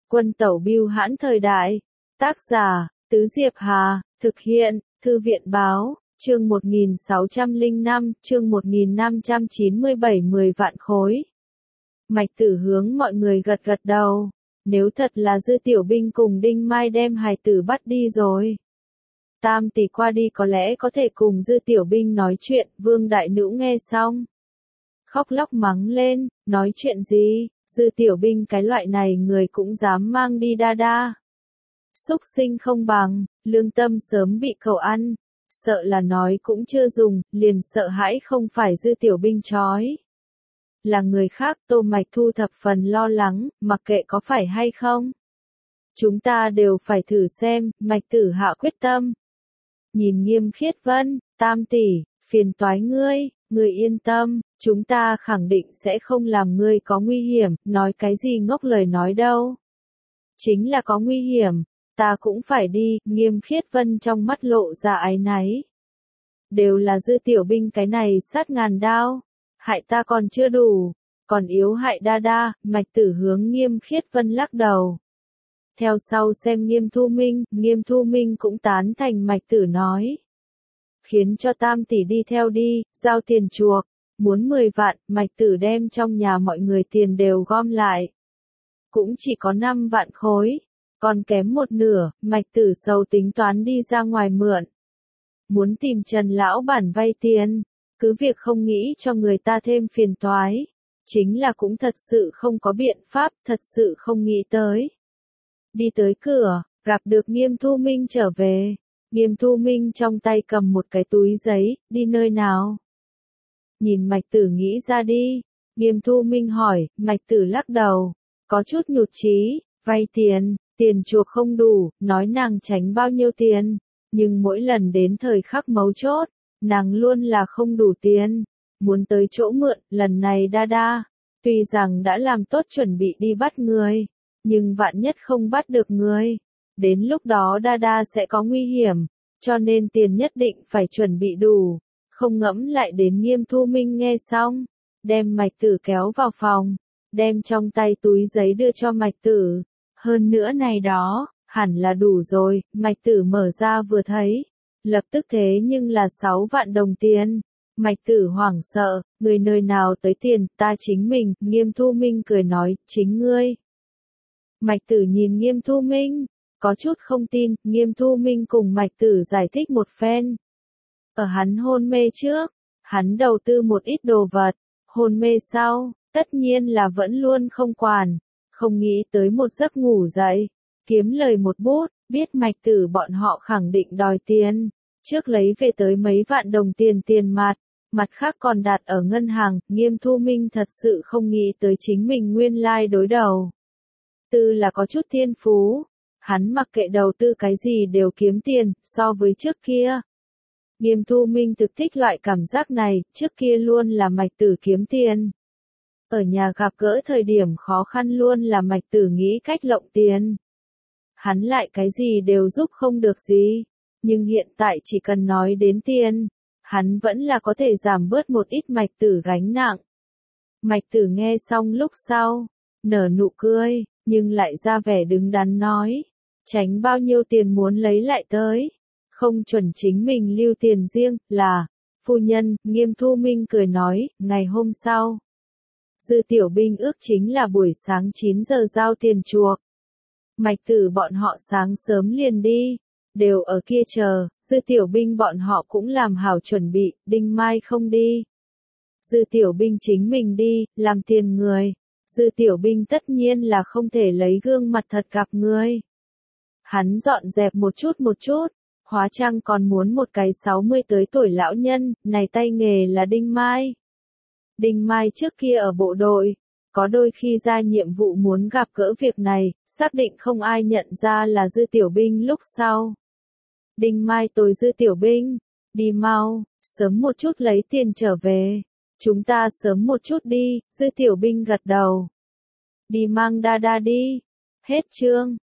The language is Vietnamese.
Quân tẩu bưu hãn thời đại. Tác giả, Tứ Diệp Hà, thực hiện, Thư viện báo, chương 1605, chương 1597 10 vạn khối. Mạch Tử hướng mọi người gật gật đầu. Nếu thật là Dư Tiểu Binh cùng Đinh Mai đem hài tử bắt đi rồi, Tam tỷ qua đi có lẽ có thể cùng Dư Tiểu Binh nói chuyện. Vương Đại Nữ nghe xong, khóc lóc mắng lên, nói chuyện gì, Dư Tiểu Binh cái loại này người cũng dám mang đi đa đa. Xúc sinh không bằng, lương tâm sớm bị cậu ăn, sợ là nói cũng chưa dùng, liền sợ hãi không phải Dư Tiểu Binh trói. Là người khác. Tô Mạch Thu thập phần lo lắng, mặc kệ có phải hay không, chúng ta đều phải thử xem. Mạch Tử hạ quyết tâm. Nhìn Nghiêm Khiết Vân, Tam tỷ, phiền toái ngươi yên tâm, chúng ta khẳng định sẽ không làm ngươi có nguy hiểm. Nói cái gì ngốc lời nói đâu. Chính là có nguy hiểm, ta cũng phải đi. Nghiêm Khiết Vân trong mắt lộ ra áy náy. Đều là Dư Tiểu Binh cái này sát ngàn đao, hại ta còn chưa đủ, còn yếu hại đa đa. Mạch Tử hướng Nghiêm Khiết Vân lắc đầu. Theo sau xem Nghiêm Thu Minh cũng tán thành Mạch Tử nói. Khiến cho Tam tỷ đi theo đi, giao tiền chuộc, muốn 10 vạn. Mạch Tử đem trong nhà mọi người tiền đều gom lại, cũng chỉ có 5 vạn khối, còn kém một nửa. Mạch Tử sầu tính toán đi ra ngoài mượn, muốn tìm Trần lão bản vay tiền, cứ việc không nghĩ cho người ta thêm phiền toái, chính là cũng thật sự không có biện pháp, thật sự không nghĩ tới. Đi tới cửa, gặp được Nghiêm Thu Minh trở về. Nghiêm Thu Minh trong tay cầm một cái túi giấy. Đi nơi nào? Nhìn Mạch Tử nghĩ ra đi. Nghiêm Thu Minh hỏi. Mạch Tử lắc đầu, có chút nhụt chí. Vay tiền chuộc không đủ, nói nàng tránh bao nhiêu tiền, nhưng mỗi lần đến thời khắc mấu chốt, nàng luôn là không đủ tiền, muốn tới chỗ mượn. Lần này đa đa, tuy rằng đã làm tốt chuẩn bị đi bắt người, nhưng vạn nhất không bắt được người, đến lúc đó đa đa sẽ có nguy hiểm, cho nên tiền nhất định phải chuẩn bị đủ. Không ngẫm lại đến. Nghiêm Thu Minh nghe xong, đem Mạch Tử kéo vào phòng, đem trong tay túi giấy đưa cho Mạch Tử. Hơn nữa này đó, hẳn là đủ rồi. Mạch Tử mở ra vừa thấy, lập tức thế nhưng là 6 vạn đồng tiền. Mạch Tử hoảng sợ, người nơi nào tới tiền, ta chính mình. Nghiêm Thu Minh cười nói, chính ngươi. Mạch Tử nhìn Nghiêm Thu Minh, có chút không tin. Nghiêm Thu Minh cùng Mạch Tử giải thích một phen. Ở hắn hôn mê trước, hắn đầu tư một ít đồ vật, hôn mê sau, tất nhiên là vẫn luôn không quản, không nghĩ tới một giấc ngủ dậy, kiếm lời một bút, biết Mạch Tử bọn họ khẳng định đòi tiền, trước lấy về tới mấy vạn đồng tiền mặt, mặt khác còn đặt ở ngân hàng. Nghiêm Thu Minh thật sự không nghĩ tới chính mình nguyên lai đối đầu tư là có chút thiên phú, hắn mặc kệ đầu tư cái gì đều kiếm tiền. So với trước kia, Nghiêm Thu Minh thực thích loại cảm giác này. Trước kia luôn là Mạch Tử kiếm tiền, ở nhà gặp gỡ thời điểm khó khăn luôn là Mạch Tử nghĩ cách lộng tiền, hắn lại cái gì đều giúp không được gì. Nhưng hiện tại chỉ cần nói đến tiền, hắn vẫn là có thể giảm bớt một ít Mạch Tử gánh nặng. Mạch Tử nghe xong lúc sau, nở nụ cười, nhưng lại ra vẻ đứng đắn nói, tránh bao nhiêu tiền muốn lấy lại tới, không chuẩn chính mình lưu tiền riêng. Là, phu nhân. Nghiêm Thu Minh cười nói. Ngày hôm sau, Dư Tiểu Binh ước chính là buổi sáng 9 giờ giao tiền chuộc. Mạch Tử bọn họ sáng sớm liền đi, đều ở kia chờ. Dư Tiểu Binh bọn họ cũng làm hảo chuẩn bị. Đinh Mai không đi, Dư Tiểu Binh chính mình đi, làm tiền người. Dư Tiểu Binh tất nhiên là không thể lấy gương mặt thật gặp người. Hắn dọn dẹp một chút, hóa trang còn muốn một cái 60 tới tuổi lão nhân. Này tay nghề là Đinh Mai. Đinh Mai trước kia ở bộ đội, có đôi khi ra nhiệm vụ muốn gặp gỡ việc này, xác định không ai nhận ra là Dư Tiểu Binh lúc sau. Đinh Mai tối Dư Tiểu Binh, đi mau, sớm một chút lấy tiền trở về. Chúng ta sớm một chút đi. Dư Tiểu Binh gật đầu. Đi mang đa đa đi. Hết chương.